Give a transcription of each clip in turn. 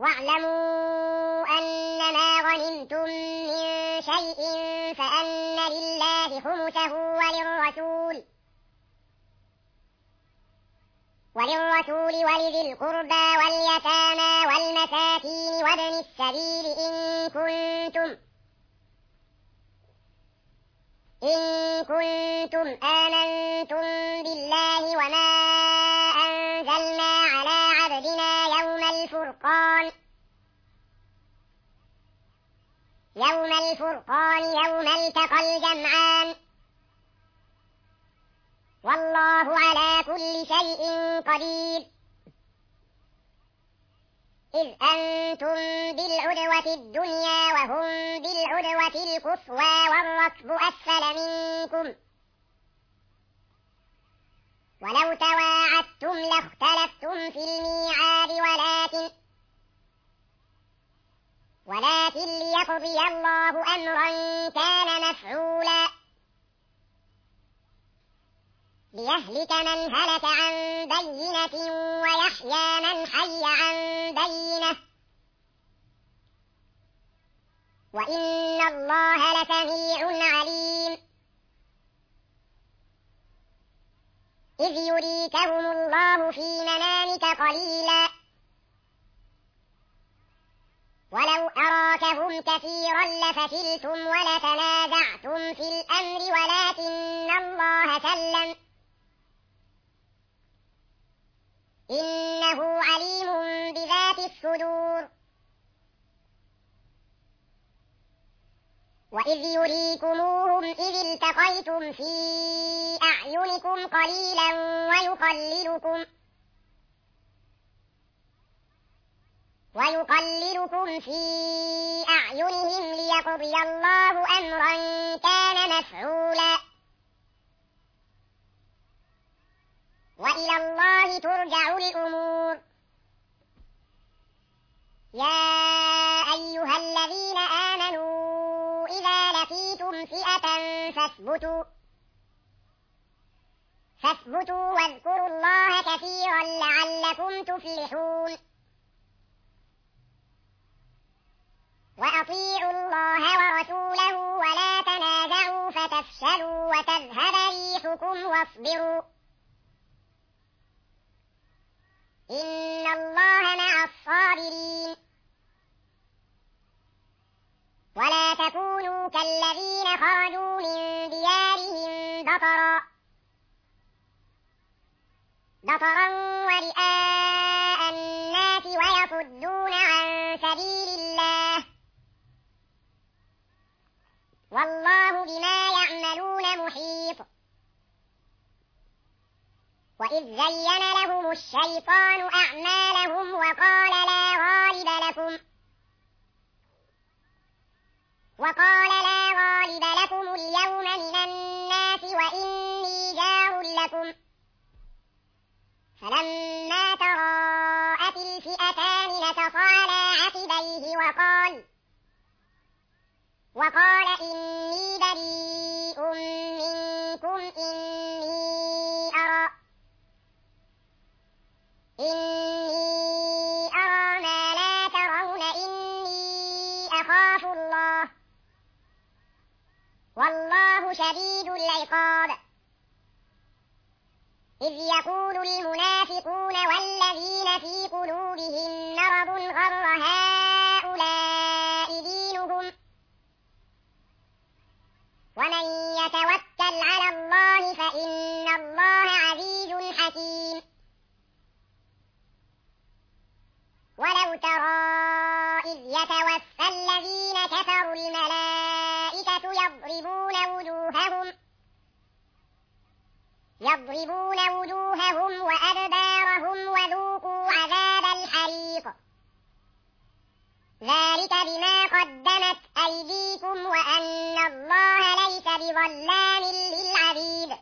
واعلموا أنما غنمتم من شيء فأن لله خمسه وللرسول ولذي القربى واليتامى والمساكين وابن السبيل إن كنتم آمنتم بالله وما أنزلنا على عبدنا يوم الفرقان يوم التقى الجمعان والله على كل شيء قدير إذ أنتم بالعدوة الدنيا وهم بالعدوة القصوى والركب أسفل منكم ولو تواعدتم لاختلفتم في الميعاد ولكن ليقضي الله أمرا كان مفعولا ليهلك من هلك عن بينة ويحيى من حي عن بينة وإن الله لسميع عليم إذ يريكهم الله في منامك قليلا ولو أراكهم كثيرا لفشلتم ولتنازعتم في الأمر ولكن الله سلم إنه عليم بذات الصدور وإذ يريكموهم إذ التقيتم في أعينكم قليلا ويقللكم في أعينهم ليقضي الله أمرا كان مفعولا وإلى الله ترجع الأمور يا أيها الذين آمنوا إذا لقيتم فئة فاثبتوا واذكروا الله كثيرا لعلكم تفلحون وأطيعوا الله ورسوله ولا تنازعوا فتفشلوا وتذهب ريحكم واصبروا إن الله مع الصابرين ولا تكونوا كالذين خرجوا من ديارهم بطرا ورئاء الناس ويصدون عن سبيل الله والله بما يعملون محيط وإذ زين لهم الشيطان أعمالهم وقال لا غالب لكم اليوم من الناس وإني جار لكم فلما تراءت الفئتان نكص على عقبيه وقال إني بريء منكم إني أرى ما لا ترون إني أخاف الله والله شديد العقاب إذ يقول المنافقون والذين في قلوبهم مرض غر هؤلاء دينهم ومن يتوكل على الله فإن الله عزيز حكيم ولو ترى إذ يتوفى الذين كفروا الملائكة يضربون وجوههم وأدبارهم وذوقوا عذاب الحريق ذلك بما قدمت أيديكم وأن الله ليس بظلام للعبيد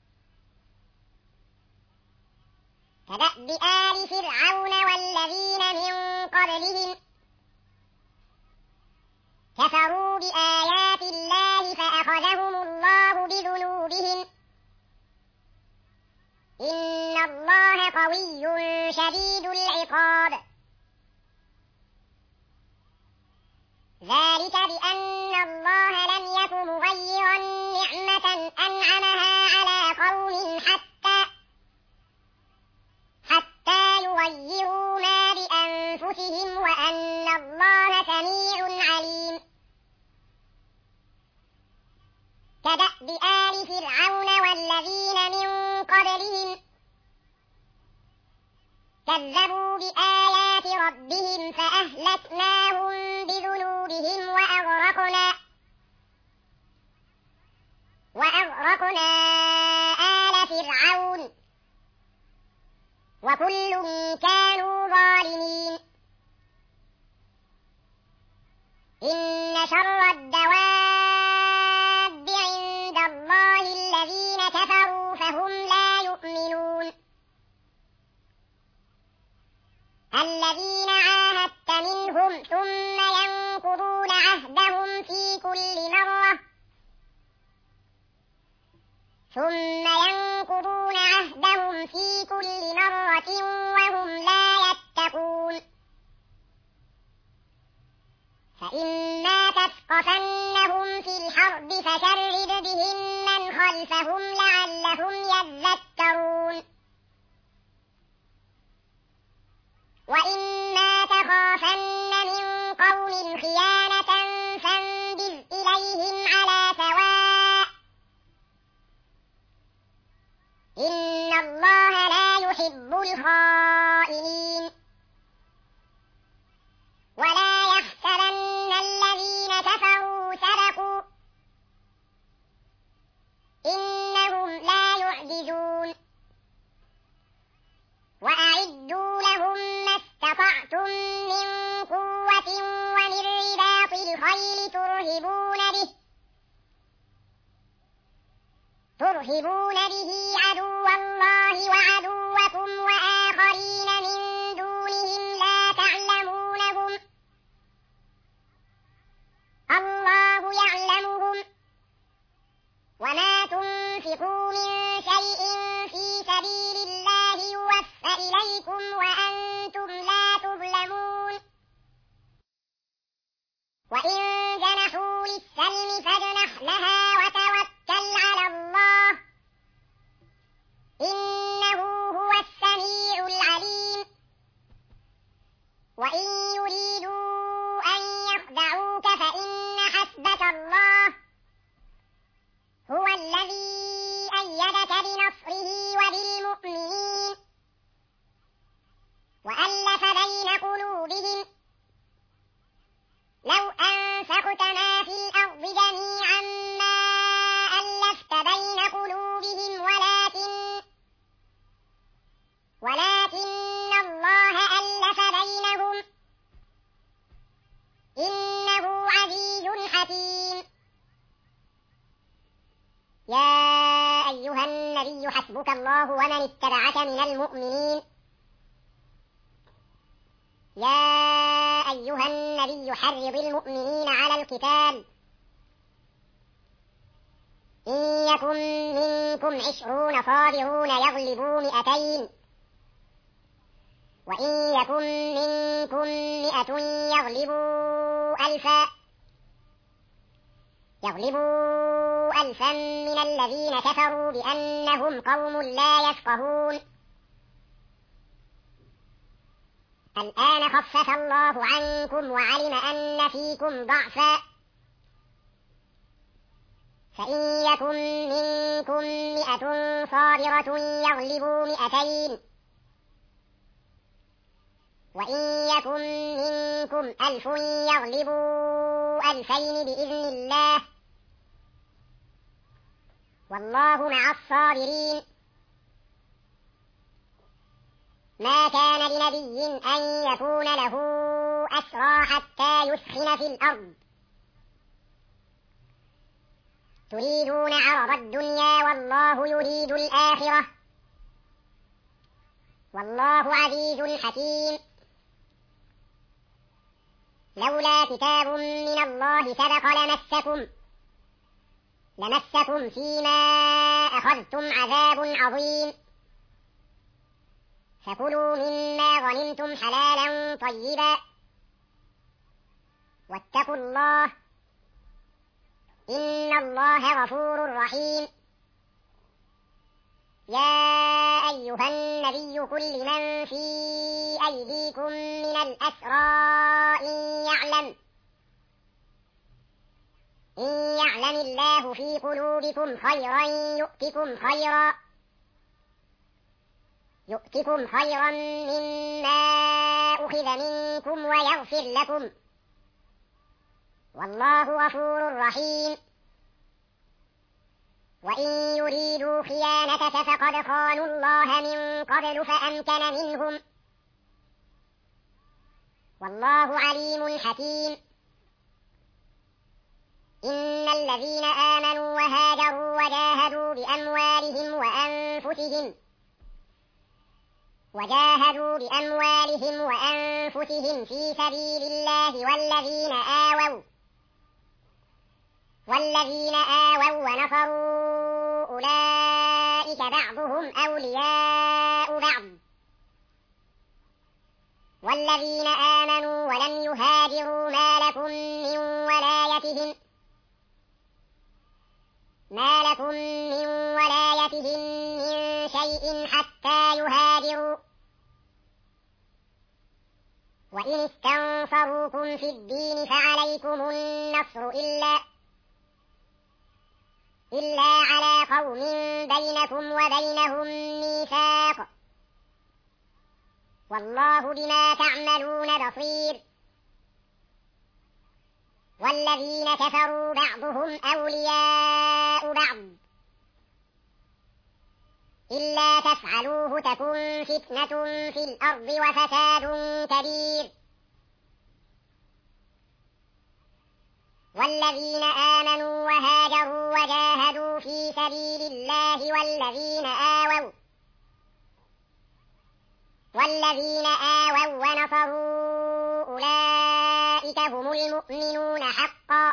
كدأب آل فرعون والذين من قبلهم كفروا بآيات الله فأخذهم الله بذنوبهم إن الله قوي شديد العقاب أنعمها على قوم حتى يغيروا ما بأنفسهم وأن الله سميع عليم. كدأب آل فرعون والذين من قبلهم كذبوا بآيات ربهم فأهلكناهم بذنوبهم وأغرقنا آل فرعون وكل كانوا ظالمين. إن شر الدواب عند الله الذين كفروا فهم لا يؤمنون. الذين عاهدت منهم ثم ينقضون عهدهم في كل مرة وهم لا يتقون. فإما تثقفنهم في الحرب فشرد بهم من خلفهم لعلهم يذكرون. وإما تخافن من قوم خيانة فانبذ إليهم على سواء إن الله لا يحب الخائنين. ولا يحسبن الذين كفروا سبقوا إنهم لا يعجزون. وأعدوا لهم ما استطعتم من قوة ومن رباط الخيل ترهبون به عدو الله وعدوكم وآخرين من دونهم لا تعلمونهم الله يعلمهم. وما تنفقوا من شيء في سبيل الله يوفى إليكم وأنتم لا تظلمون. وإن جنحوا للسلم فاجنح لها وتوكل على الله إنه هو السميع العليم. وإن يريدوا أن يخدعوك فإن حسبك الله هو الذي أيدك بنصره وبالمؤمنين وألف بين قلوبهم لو أنفقت ما في الأرض جميعا ما ألفت بين قلوبهم ولكن الله ألف بينهم إنه عزيز حكيم. يا أيها النبي حسبك الله ومن اتبعك من المؤمنين. يا أيها النبي حرض المؤمنين على القتال إن يكن منكم 20 صابرون يغلبوا 200 وإن يكن منكم 100 يغلبوا ألفا من الذين كفروا بأنهم قوم لا يفقهون. الآن خفف الله عنكم وعلم أن فيكم ضعفا فإن يكن منكم 100 صابرة يغلبوا 200 وإن يكن منكم 1000 يغلبوا 2000 بإذن الله والله مع الصابرين. ما كان لنبي أن يكون له أسرى حتى يثخن في الأرض تريدون عرض الدنيا والله يريد الآخرة والله عزيز حكيم. لولا كتاب من الله سبق لمسكم فيما أخذتم عذاب عظيم. فكلوا مما غنمتم حلالا طيبا واتقوا الله إن الله غفور رحيم. يا أيها النبي قل لمن في أيديكم من الأسرى إن يعلم الله في قلوبكم خيرا يؤتكم خيرا مما أخذ منكم ويغفر لكم والله غفور رحيم. وإن يريدوا خيانتك فقد خانوا الله من قبل فأمكن منهم والله عليم حكيم. إن الذين آمنوا وهاجروا وجاهدوا بأموالهم وأنفسهم في سبيل الله والذين آووا ونصروا أولئك بعضهم أولياء بعض والذين آمنوا ولم يهاجروا ما لكم من ولايتهم من شيء حتى يهاجروا وإن استنصروكم في الدين فعليكم النصر إلا على قوم بينكم وبينهم ميثاق والله بما تعملون بصير. والذين كفروا بعضهم أولياء بعض إلا تفعلوه تكن فتنة في الأرض وفساد كبير. والذين آمنوا وهاجروا وجاهدوا في سبيل الله والذين آووا ونصروا أولئك هم المؤمنون حقا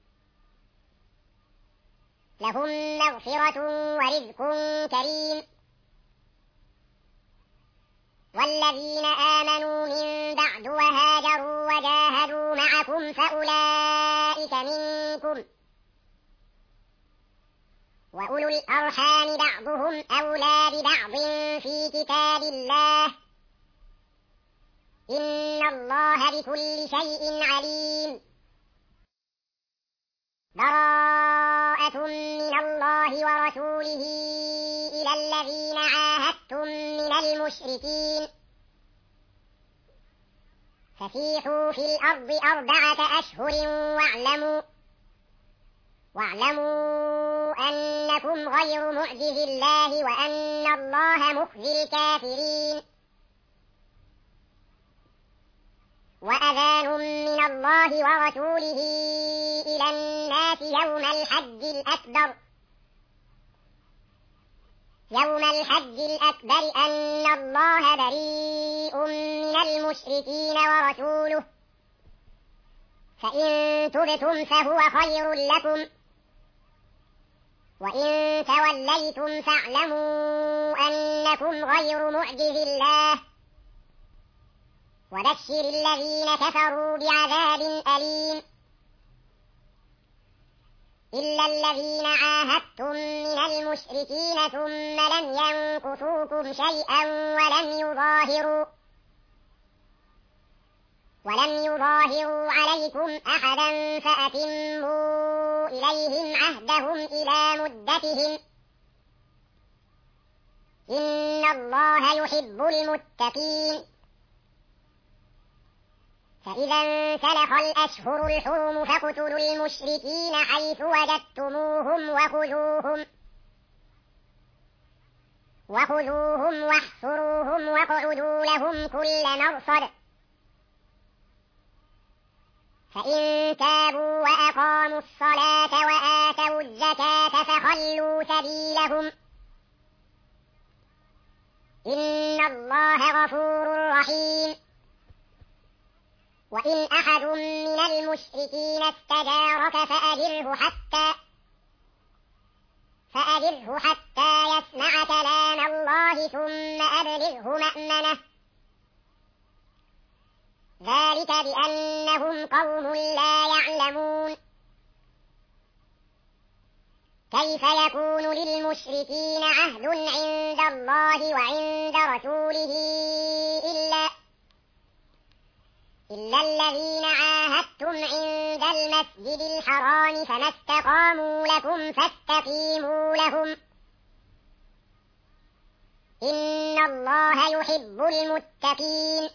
لهم مغفرة ورزق كريم. والذين آمنوا من بعد وهاجروا وجاهدوا معكم فأولئك منكم وأولو الأرحام بعضهم أولى ببعض في كتاب الله إن الله بكل شيء عليم. براءة من الله ورسوله إلى الذين عاهدتم من المشركين فسيحوا في الأرض 4 أشهر واعلموا أنكم غير معجز الله وأن الله مخزي الكافرين. وأذان من الله ورسوله إلى الناس يوم الحج الأكبر أن الله بريء من المشركين ورسوله فإن تبتم فهو خير لكم وإن توليتم فاعلموا أنكم غير معجز الله وبشر الذين كفروا بعذاب أليم. إلا الذين عاهدتم من المشركين ثم لم ينقصوكم شيئا ولم يظاهروا عليكم أحدا فأتموا إليهم عهدهم إلى مدتهم إن الله يحب المتقين. فإذا انسلخ الأشهر الحرم فاقتلوا المشركين حيث وجدتموهم وخذوهم واحصروهم واقعدوا لهم كل مرصد فإن تابوا وأقاموا الصلاة وآتوا الزكاة فخلوا سبيلهم إن الله غفور رحيم. وإن أحد من المشركين استجارك فأجره حتى يسمع كلام الله ثم أبلغه مأمنه ذلك بأنهم قوم لا يعلمون. كيف يكون للمشركين عهد عند الله وعند رسوله إلا الذين عاهدتم عند المسجد الحرام فما استقاموا لكم فاستقيموا لهم إن الله يحب المتقين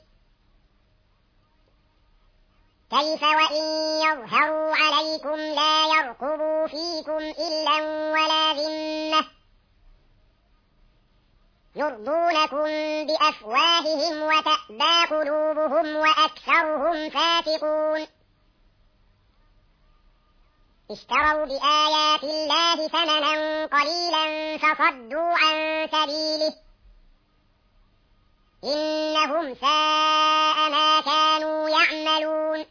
كيف وإن يظهروا عليكم لا يرقبوا فيكم إلا ولا ذمة يرضونكم بأفواههم وتأبى قلوبهم وأكثرهم فاسقون اشتروا بآيات الله ثمنا قليلا فصدوا عن سبيله إنهم ساء ما كانوا يعملون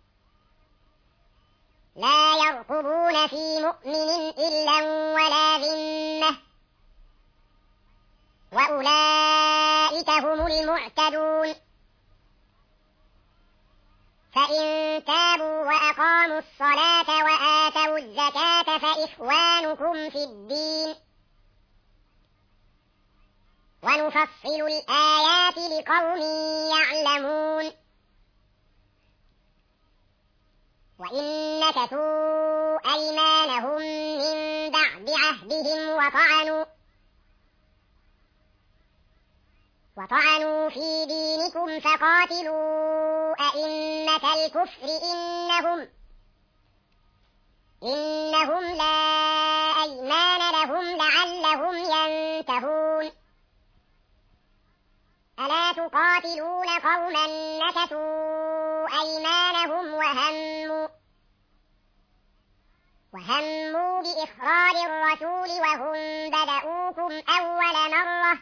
لا يرقبون في مؤمن إلا ولا ذمة وأولئك هم المعتدون فإن تابوا وأقاموا الصلاة وآتوا الزكاة فإخوانكم في الدين ونفصل الآيات لقوم يعلمون وإن نكثوا أيمانهم من بعد عهدهم وطعنوا في دينكم فقاتلوا أئمة الكفر إنهم لا أيمان لهم لعلهم ينتهون ألا تقاتلون قوما نكثوا أيمانهم وهموا بإخراج الرسول وهم بدؤوكم أول مرة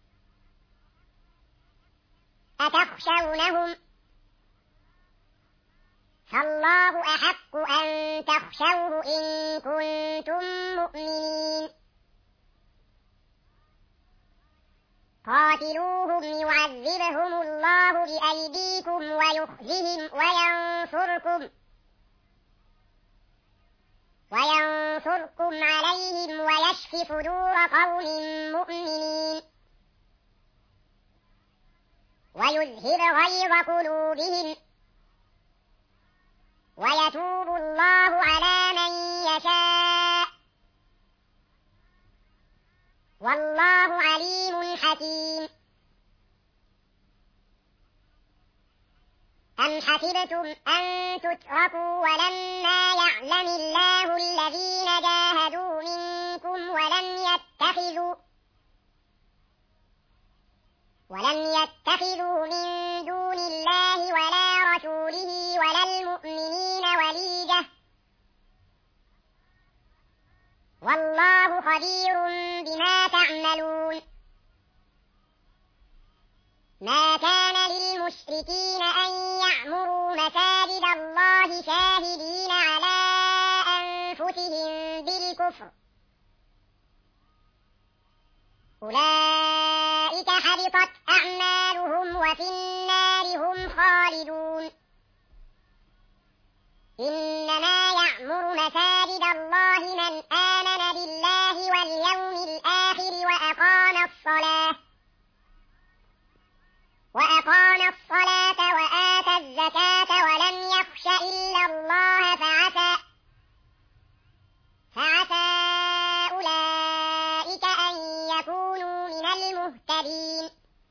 أتخشونهم فالله أحق أن تخشوه إن كنتم مؤمنين قاتلوهم يعذبهم الله بأيديكم ويخزهم وينصركم عليهم ويشف صدور قوم مؤمنين ويذهب غيظ قلوبهم ويتوب الله على من يشاء والله عليم حكيم أم حسبتم أن تتركوا ولما يعلم الله الذين جاهدوا منكم ولم يتخذوا من دون الله ولا رسوله ولا المؤمنين وليجة والله خبير بما تعملون ما كان للمشركين أن يعمروا مساجد الله شاهدين على أنفسهم بالكفر أولئك حبطت أعمالهم وفي النار هم خالدون إنما يعمر مساجد الله من آمن بالله واليوم الآخر وأقام الصلاة وآتى الزكاة ولم يخش إلا الله فعسى أولئك أن يكونوا من المهتدين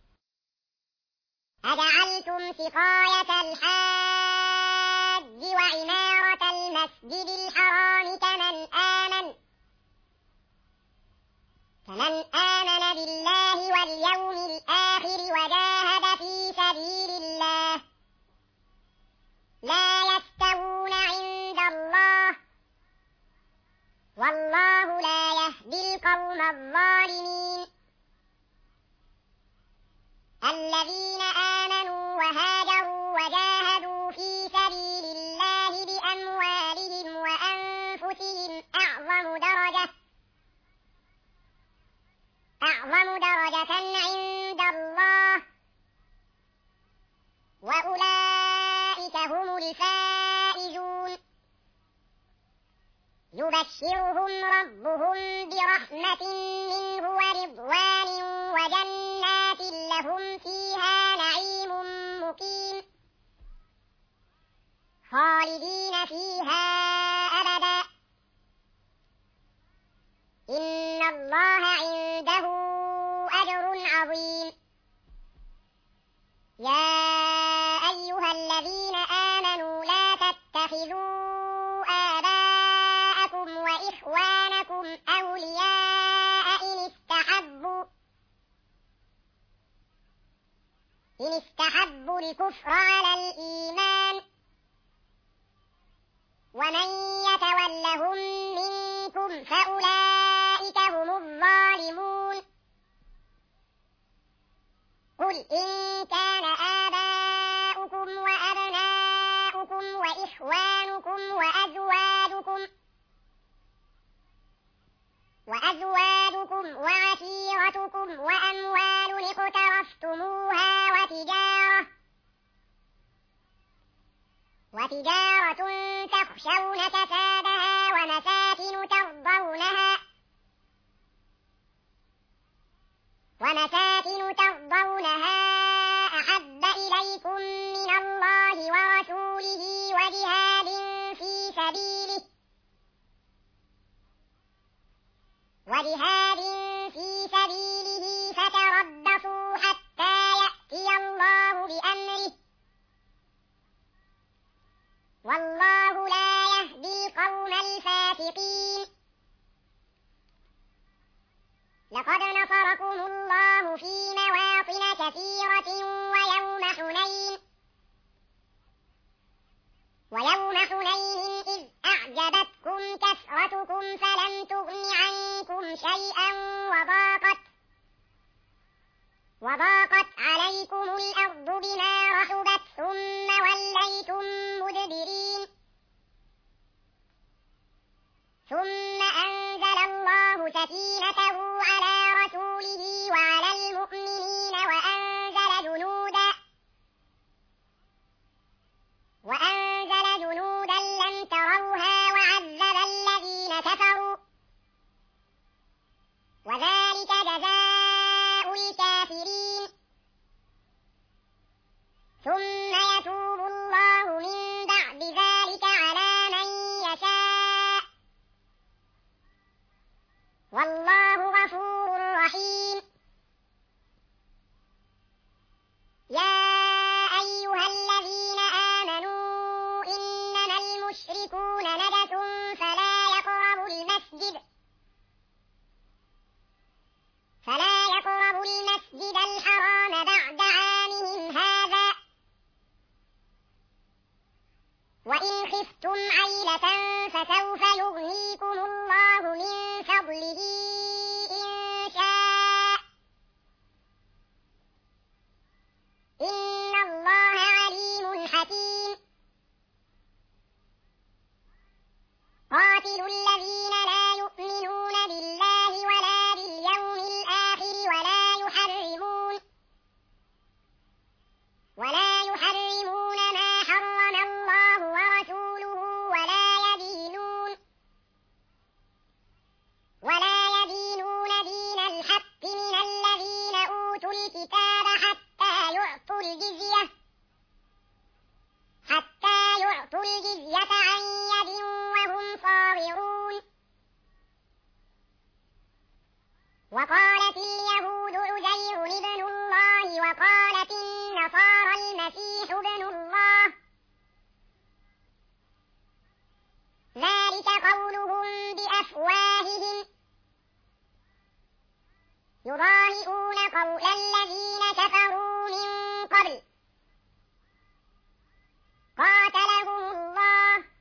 أجعلتم سقاية الحاج وعمارة المسجد الحرام كمن آمن بالله واليوم الآخر وجاهد في سبيل الله لا يستوون عند الله والله لا يهدي القوم الظالمين الذين آمنوا وهاجروا وجاهدوا في سبيل الله بأموالهم وأنفسهم أعظم درجة عند الله وأولئك هم الفائزون يبشرهم ربهم برحمة منه ورضوان وجنات لهم فيها نعيم مقيم خالدين فيها أبدا إن الله عنده أجر عظيم يا أيها الذين آمنوا لا تتخذوا آباءكم وإخوانكم أولياء إن استحبوا الكفر على الإيمان ومن يتولهم منكم فأولئك هم الظالمون قل إن كان آباؤكم وأبناؤكم وإخوانكم وأزواجكم وعشيرتكم وأموال اقترفتموها وتجارة تخشون كسادها ومساكن ترضونها أحب إليكم من الله ورسوله وجهاد في سبيله فتربصوا حتى يأتي الله بأمره والله لا يهدي القوم الفاسقين لقد نصركم الله في مواطن كثيرة ويوم حنين إذ أعجبتكم كثرتكم فلم تغن عنكم شيئا وضاقت عليكم الأرض بما رحبت ثم وليتم مدبرين ثم أنزل الله سكينته على رسوله وعلى المؤمنين وأنزل جنودا لم تروها وعذب الذين كفروا وذلك جزاء الكافرين ثم يتوب الله من بعد ذلك على من يشاء والله غفور رحيم يا أيها الذين آمنوا إنما المشركون نجس فلا يقربوا المسجد الحرام بعد عامهم هذا وإن خفتم عيلة فسوف يغنيكم الله من فضله إن شاء إن الله عليم حكيم قاتلوا الذين لا يؤمنون بالله ولا باليوم الآخر ولا يحرمون ما حرم الله ورسوله ولا يدينون دين الحق من الذين أوتوا الكتاب حتى يعطوا الجزية عن يد وهم صاغرون وقالت اليهود عزير ابن الله وقالت النصارى المسيح ابن الله ذلك قولهم بأفواههم يضاهئون قول الذين كفروا من قبل قاتلهم الله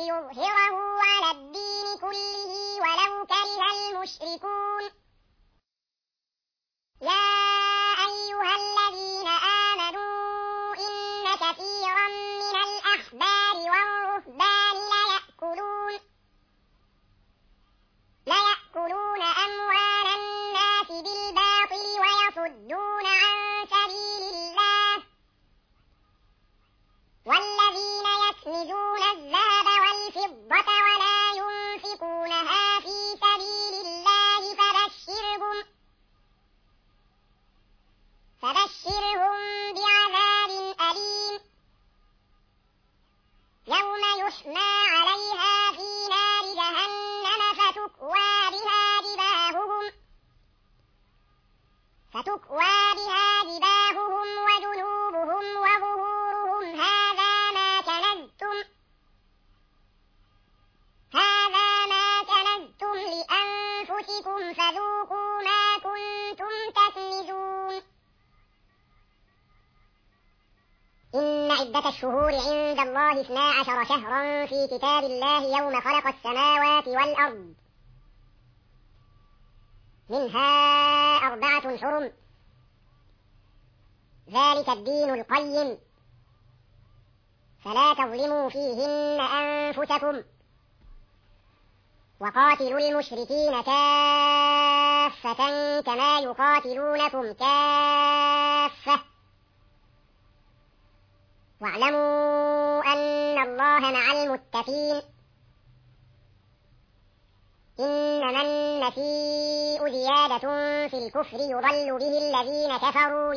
ليظهره على الدين كله ولو كره المشركون يا أيها الذين آمنوا إن كثيرا من الأحبار والرهبان ليأكلون أموال الناس بالباطل ويصدون عن سبيل الله والذين يكنزون الذهب والفضة ولا ينفقونها في سبيل الله فبشرهم بعذاب أليم يوم يحمى عليها في نار جهنم فتكوى بها جباههم وجنوبهم وظهورهم هذا ما كنزتم لأنفسكم فذوقوا ما كنتم تكنزون إن عدة الشهور عند الله 12 شهرا في كتاب الله يوم خلق السماوات والأرض منها 4 حرم ذلك الدين القيم فلا تظلموا فيهن أنفسكم وقاتلوا المشركين كافة كما يقاتلونكم كافة واعلموا أن الله مع المتقين إنما النسيء زيادة في الكفر يضل به الذين كفروا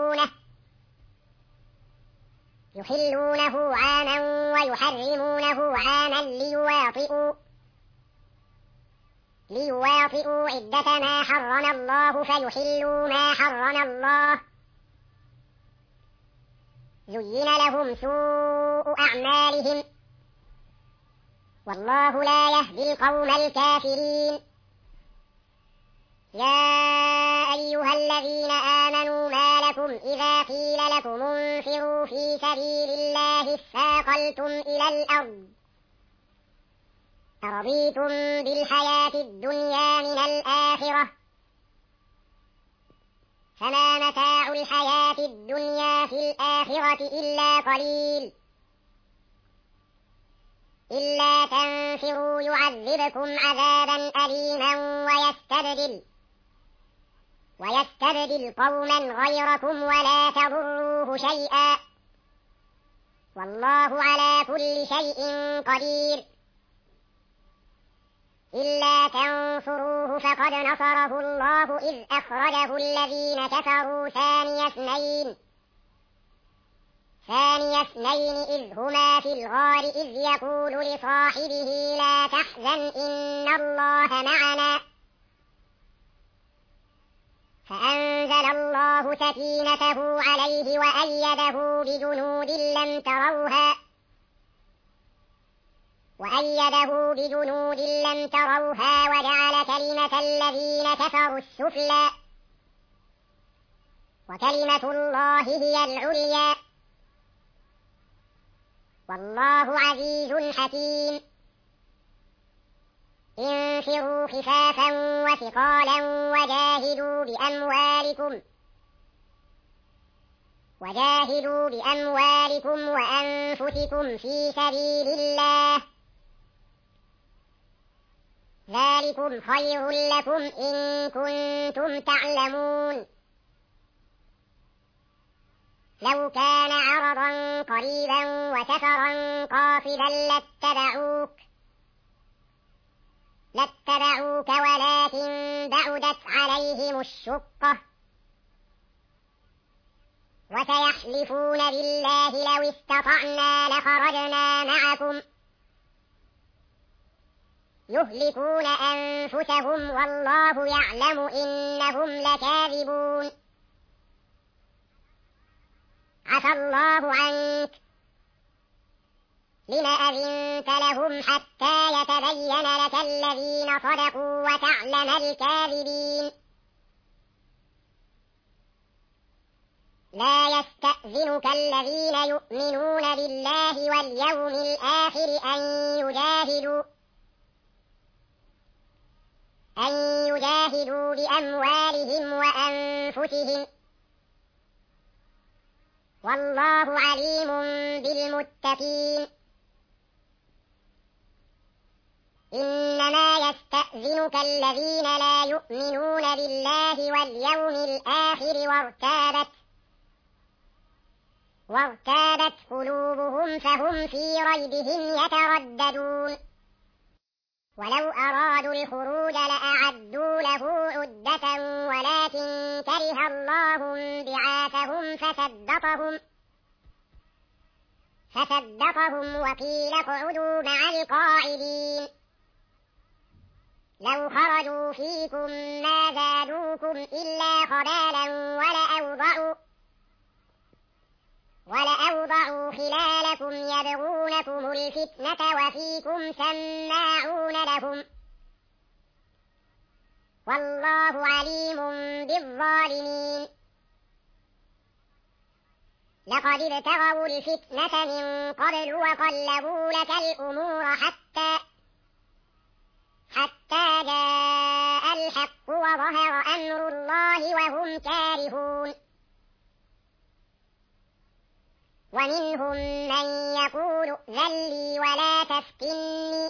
يحلونه عاما ويحرمونه عاما ليواطئوا عدة ما حرم الله فيحلوا ما حرم الله زين لهم سوء أعمالهم والله لا يهدي القوم الكافرين يا أيها الذين آمنوا ما لكم إذا قيل لكم انفروا في سبيل الله اثاقلتم إلى الأرض أرضيتم بالحياة الدنيا من الآخرة فما متاع الحياة الدنيا في الآخرة إلا قليل إلا تنفروا يعذبكم عذابا أليما ويستبدل قوما غيركم ولا تضروه شيئا والله على كل شيء قدير إلا تنصروه فقد نصره الله إذ أخرجه الذين كفروا ثاني اثنين إذ هما في الغار إذ يقول لصاحبه لا تحزن إن الله معنا فأنزل الله سكينته عليه وأيده بجنود لم تروها وجعل كلمة الذين كفروا السفلى وكلمة الله هي العليا والله عزيز حكيم انفروا خفافا وثقالا وجاهدوا بأموالكم وأنفسكم في سبيل الله ذلكم خير لكم إن كنتم تعلمون لو كان عرضا قريبا وسفرا قاصدا لاتبعوك ولكن بعدت عليهم الشقة وسيحلفون بالله لو استطعنا لخرجنا معكم يهلكون أنفسهم والله يعلم إنهم لكاذبون عفى الله عنك لم أذنت لهم حتى يتبين لك الذين صدقوا وتعلم الكاذبين لا يستأذنك الذين يؤمنون بالله واليوم الآخر أن يجاهدوا بأموالهم وأنفسهم، والله عليم بالمتقين. إنما يستأذنك الذين لا يؤمنون بالله واليوم الآخر وارتابت قلوبهم فهم في ريبهم يترددون. ولو أرادوا الخروج لأعدوا له عدة ولكن كره الله بعاثهم فثبطهم وقيل اقعدوا مع القاعدين. لو خرجوا فيكم ما زادوكم إلا خبالا ولأوضعوا خلالكم يبغونكم الفتنة وفيكم سماعون لهم، والله عليم بالظالمين. لقد ابتغوا الفتنة من قبل وقلبوا لك الأمور حتى جاء الحق وظهر أمر الله وهم كارهون. ومنهم من يقول ائذن لي ولا تفتني،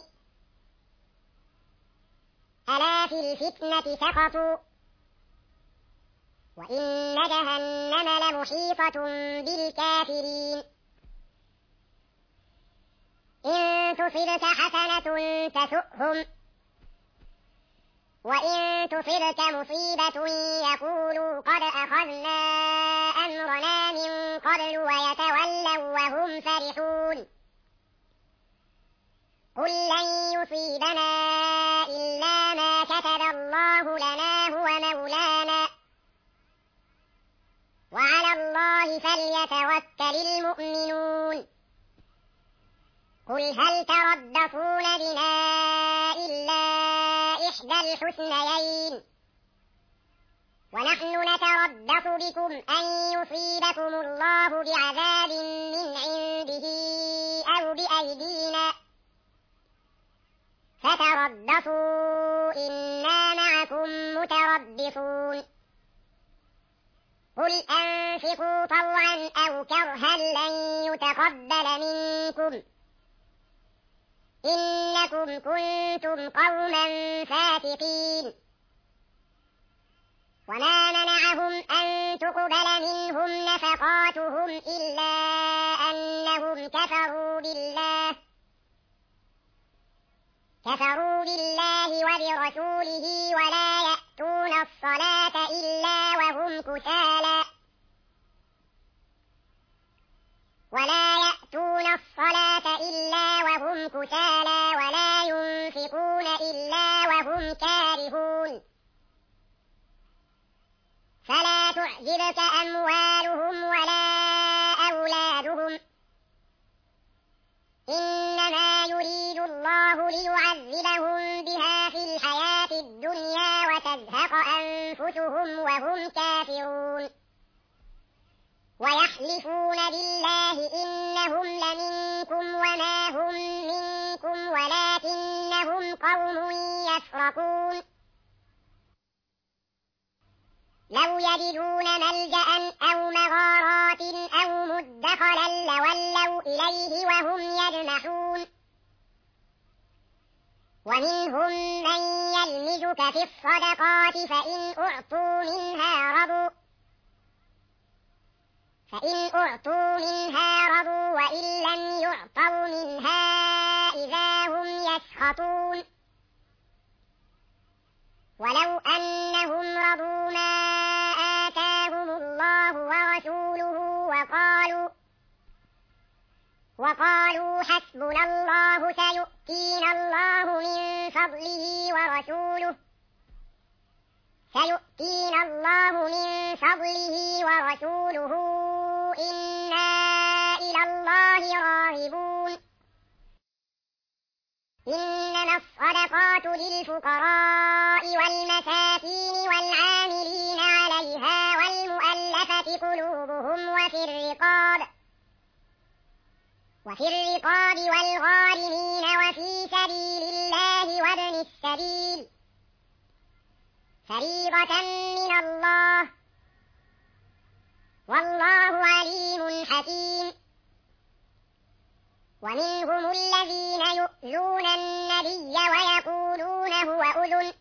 ألا في الفتنة سقطوا، وإن جهنم لمحيطة بالكافرين. إن تصبك حسنة تسؤهم، وإن تصبك مصيبة يقولوا قد أخذنا أمرنا من قبل ويتولوا وهم فرحون. قل لن يصيبنا إلا ما كتب الله لنا هو مولانا، وعلى الله فليتوكل المؤمنون. قل هل تربصون بنا إلا إحدى الحسنيين، ونحن نتربص بكم أن يصيبكم الله بعذاب من عنده أو بأيدينا، فتربصوا إنا معكم متربصون. قل أنفقوا طوعا أو كرها لن يتقبل منكم، إنكم كنتم قوما فاسقين. وما منعهم أن تقبل منهم نفقاتهم إلا أنهم كفروا بالله وبرسوله ولا يأتون الصلاة إلا وهم كسالى ولا ينفقون إلا وهم كارهون. فلا تعجبك أموالهم ولا أولادهم، إنما يريد الله ليعذبهم بها في الحياة الدنيا وتزهق أنفسهم وهم كافرون. ويحلفون بالله إنهم لمنكم وما هم منكم ولكنهم قوم يفرقون. لو يجدون ملجأ أو مغارات أو مدخلا لولوا إليه وهم يجمحون. ومنهم من يلمزك في الصدقات فإن أعطوا منها رضوا وإن لم يعطوا منها إذا هم يسخطون. ولو أنهم رضوا ما آتاهم الله ورسوله وقالوا حسبنا الله سيؤتينا الله من فضله ورسوله إنا إلى الله راغبون. إنما الصدقات للفقراء والمساكين والعاملين عليها والمؤلفة قلوبهم وفي الرقاب والغارمين وفي سبيل الله وابن السبيل فريضة من الله والله عليم حكيم. ومنهم الذين يؤذون النبي ويقولون هو أذن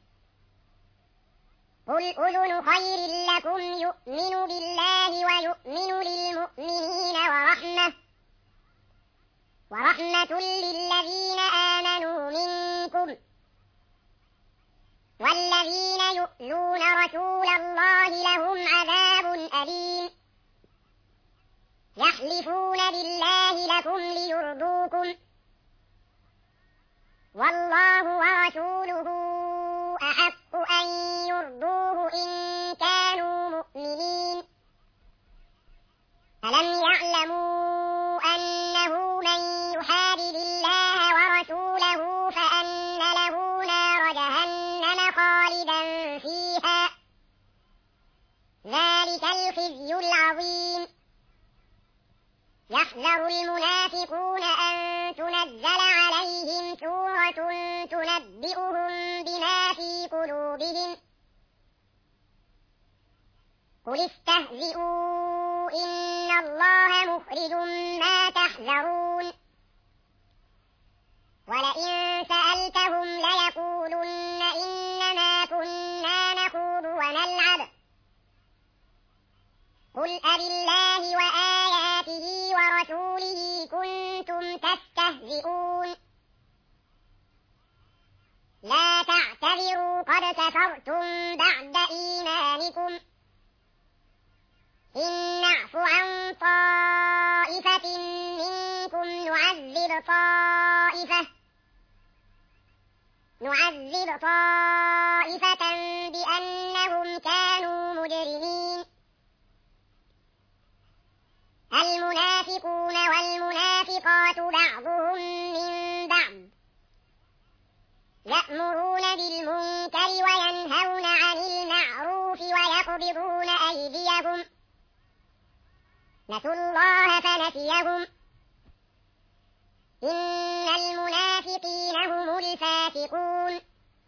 قل أذن خير لكم يؤمن بالله ويؤمن للمؤمنين ورحمة للذين آمنوا منكم والذين يؤذون رسول الله لهم عذاب أليم. يحلفون بالله لكم ليرضوكم والله ورسوله أحق أن يرضوه إن كانوا مؤمنين. ألم يعلموا أنه من يحادد الله ورسوله فأن له نار جهنم خالدا فيها ذلك الخزي العظيم. يحذر المنافقون أن تنزل عليهم سورة تنبئهم بما في قلوبهم قل استهزئوا إن الله مخرج ما تحذرون. ولئن سألتهم ليقولن إنما كنا نخوض ونلعب قل أبالله وآياته ورسوله كنتم تستهزئون لا تعتذروا قد كفرتم بعد إيمانكم إن نعف عن طائفة منكم نعذب طائفة بأنهم كانوا مجرمين. المنافقون والمنافقات بعضهم من بعض يأمرون بالمنكر وينهون عن المعروف ويقبضون أيديهم نسوا الله فنسيهم إن المنافقين هم الفاسقون.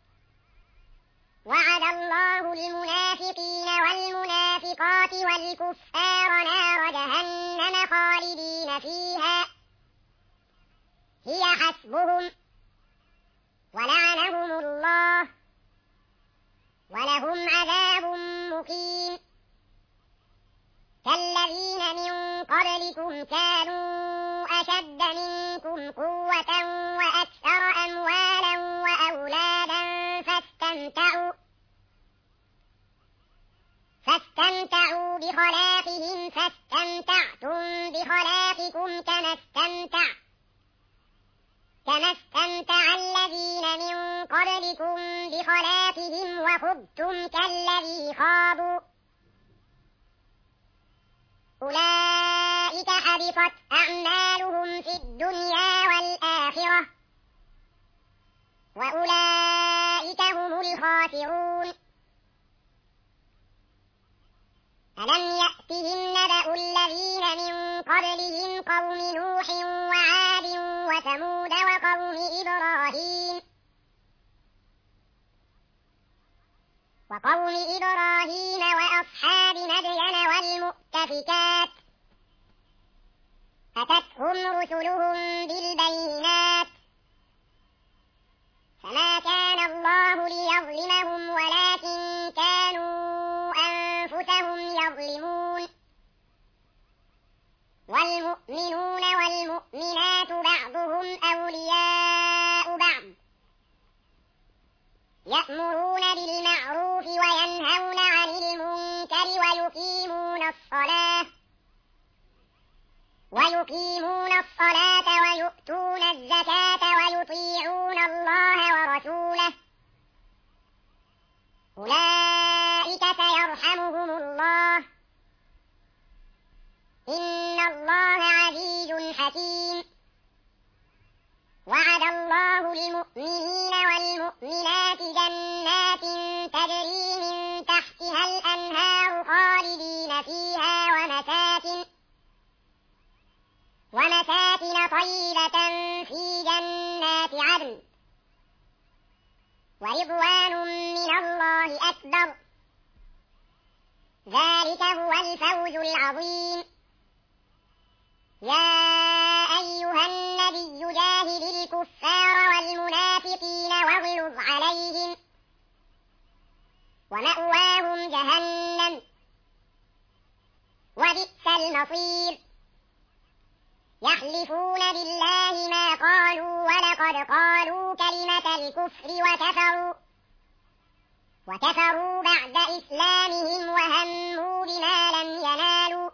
وعد الله المنافقين والمنافقات والكفار نار جهنم خالدين فيها هي حسبهم ولعنهم الله ولهم عذاب مقيم. كالذين من قبلكم كانوا أشد منكم قوة وأكثر أموالا وأولادا فاستمتعوا بخلاقهم فاستمتعتم بخلاقكم كما استمتع الذين من قبلكم بخلاقهم وخضتم كالذي خاضوا أولئك حبطت أعمالهم في الدنيا والآخرة وأولئك هم الخاسرون. ألم يأتهم نبأ الذين من قبلهم قوم نوح وعاد وثمود وقوم إبراهيم وأصحاب مدين والمؤتفكات أتتهم رسلهم بالبينات فما كان الله ليظلمهم ولكن كانوا أنفسهم يظلمون. والمؤمنون والمؤمنات بعضهم أولياء بعض يأمرون بالمعروف وينهون عن المنكر ويقيمون الصلاة ويؤتون الزكاة ويطيعون الله ورسوله أولئك سيرحمهم الله إن الله عزيز حكيم. وعد الله المؤمنين والمؤمنات جنات تجري من تحتها الأنهار خالدين فيها طيبة في جنات عدن ورضوان من الله أكبر ذلك هو الفوز العظيم. يا أيها النبي جاهد الكفار والمنافقين واغلظ عليهم ومأواهم جهنم وبئس المصير. يحلفون بالله ما قالوا ولقد قالوا كلمة الكفر وكفروا بعد إسلامهم وهموا بما لم ينالوا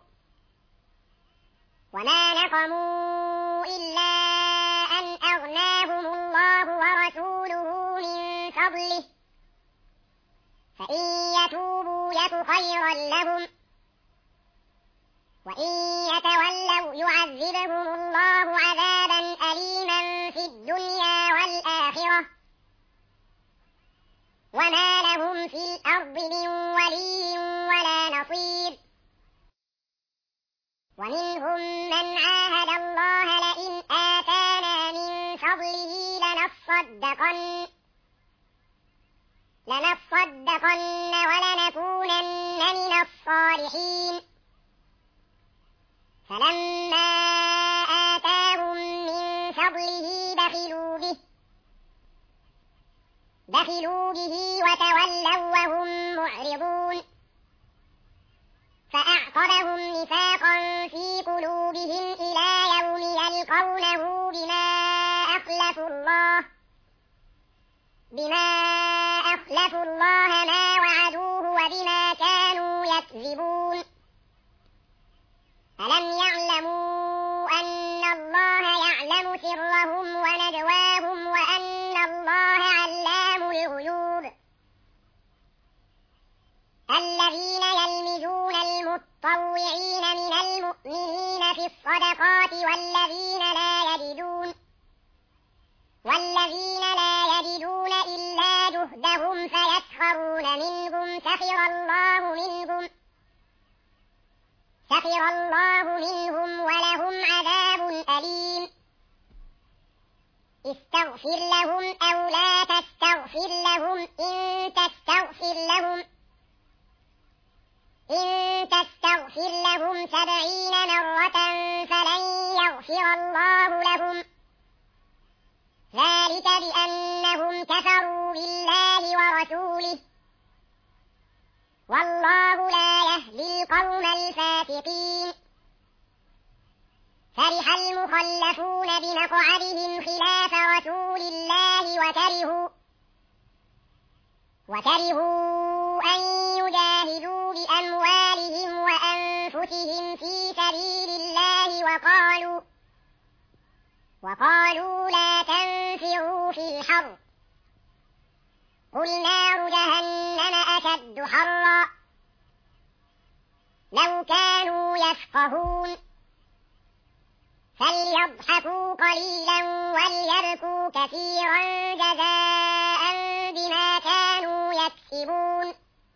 وما نقموا إلا أن أغناهم الله ورسوله من فضله فإن يتوبوا يك خيرا لهم وإن يتولوا يعذبهم الله عذابا أليما في الدنيا والآخرة وما لهم في الأرض من ولي ولا نصير. ومنهم من عاهد الله لئن آتانا من فضله لنصدقن ولنكونن من الصالحين. فلما آتاهم من فضله بخلوا به وتولوا وهم معرضون. فأعقبهم نفاقا في قلوبهم إلى يوم يلقونه بما أخلفوا الله ما وعدوه وبما كانوا يكذبون. ألم يعلموا أن الله يعلم سرهم ونجواهم وأن الله علام الغيوب. الذين يلمزون المتطوعين من المؤمنين في الصدقات والذين لا يجدون إلا جهدهم فيسخرون منهم سخر الله منهم ولهم عذاب أليم. استغفر لهم أو لا تستغفر لهم إن تستغفر لهم 70 مرة فلن يغفر الله لهم ذلك بأنهم كفروا بالله ورسوله والله لا يهدي القوم الفاسقين. فرح المخلفون بمقعدهم خلاف رسول الله وكرهوا أن يجاهدوا بأموالهم وأنفسهم في سبيل الله وقالوا لا تنفروا في الحر قل نار جهنم أشد حرا لو كانوا يفقهون فليضحكوا قليلا وليبكوا كثيرا جزاء بما كانوا يكسبون.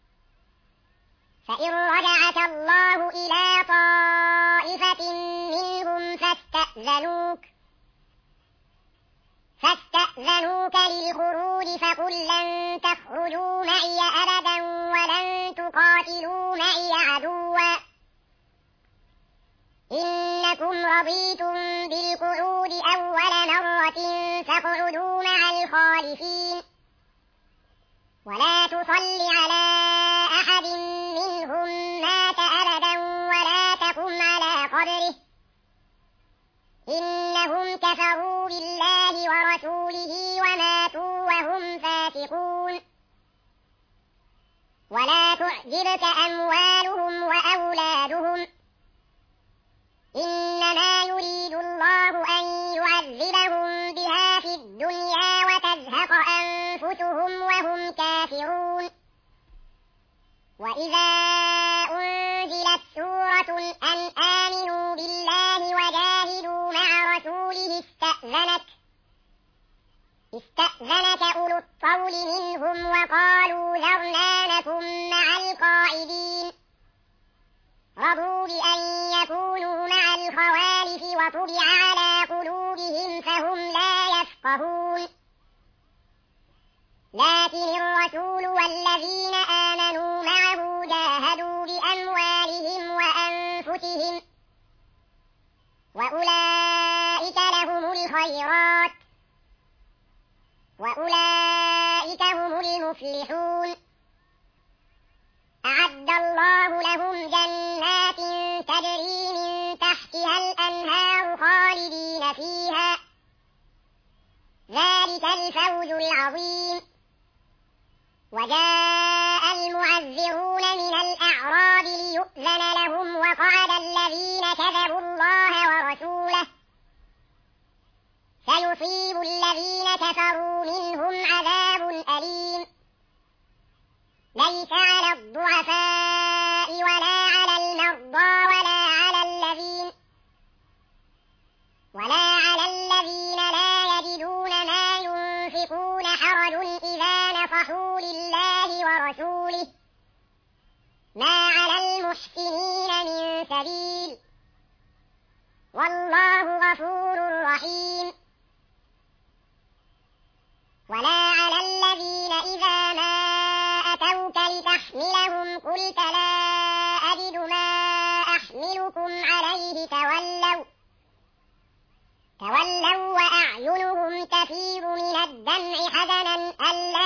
فإن رجعك الله إلى طائفة منهم فاستأذنوك للخروج فقل لن تخرجوا معي أبدا ولن تقاتلوا معي عدوا إنكم رضيتم بالقعود أول مرة فاقعدوا مع الخالفين. ولا تصل على أحد منهم مات أبدا ولا تقم على قبره إنهم كفروا بالله ورسوله وماتوا وهم فاسقون. ولا تعجبك أموالهم وأولادهم إنما يريد الله أن يعذبهم بها في الدنيا وتزهق أنفسهم وهم كافرون. وإذا أنزلت سورة أن آمنوا بالله وجاهدوا مع رسوله استأذنك أولو الطول منهم وقالوا ذرنا نكن مع القاعدين رضوا بأن يكونوا مع الخوالف وطبع على قلوبهم فهم لا يفقهون لكن الرسول والذين آمنوا معه جاهدوا بأموالهم وأنفسهم وأولئك لهم الخيرات وأولئك هم المفلحون أعد الله لهم جنات تجري من تحتها الأنهار خالدين فيها ذلك الفوز العظيم وجاء المعذرون من الأعراب ليؤذن لهم وقعد الذين كذبوا الله ورسوله سيصيب الذين كفروا منهم عذاب أليم ليس على الضعفاء ولا على المرضى ولا على الذين لا يجدون ما ينفقون حرج إذا نصحوا لله ورسوله ما على المحسنين من سبيل والله غفور رحيم ولا على الذين إذا ما أتوك لتحملهم قلت لا أجد ما أحملكم عليه تولوا وأعينهم تفيض من الدمع حزنا ألا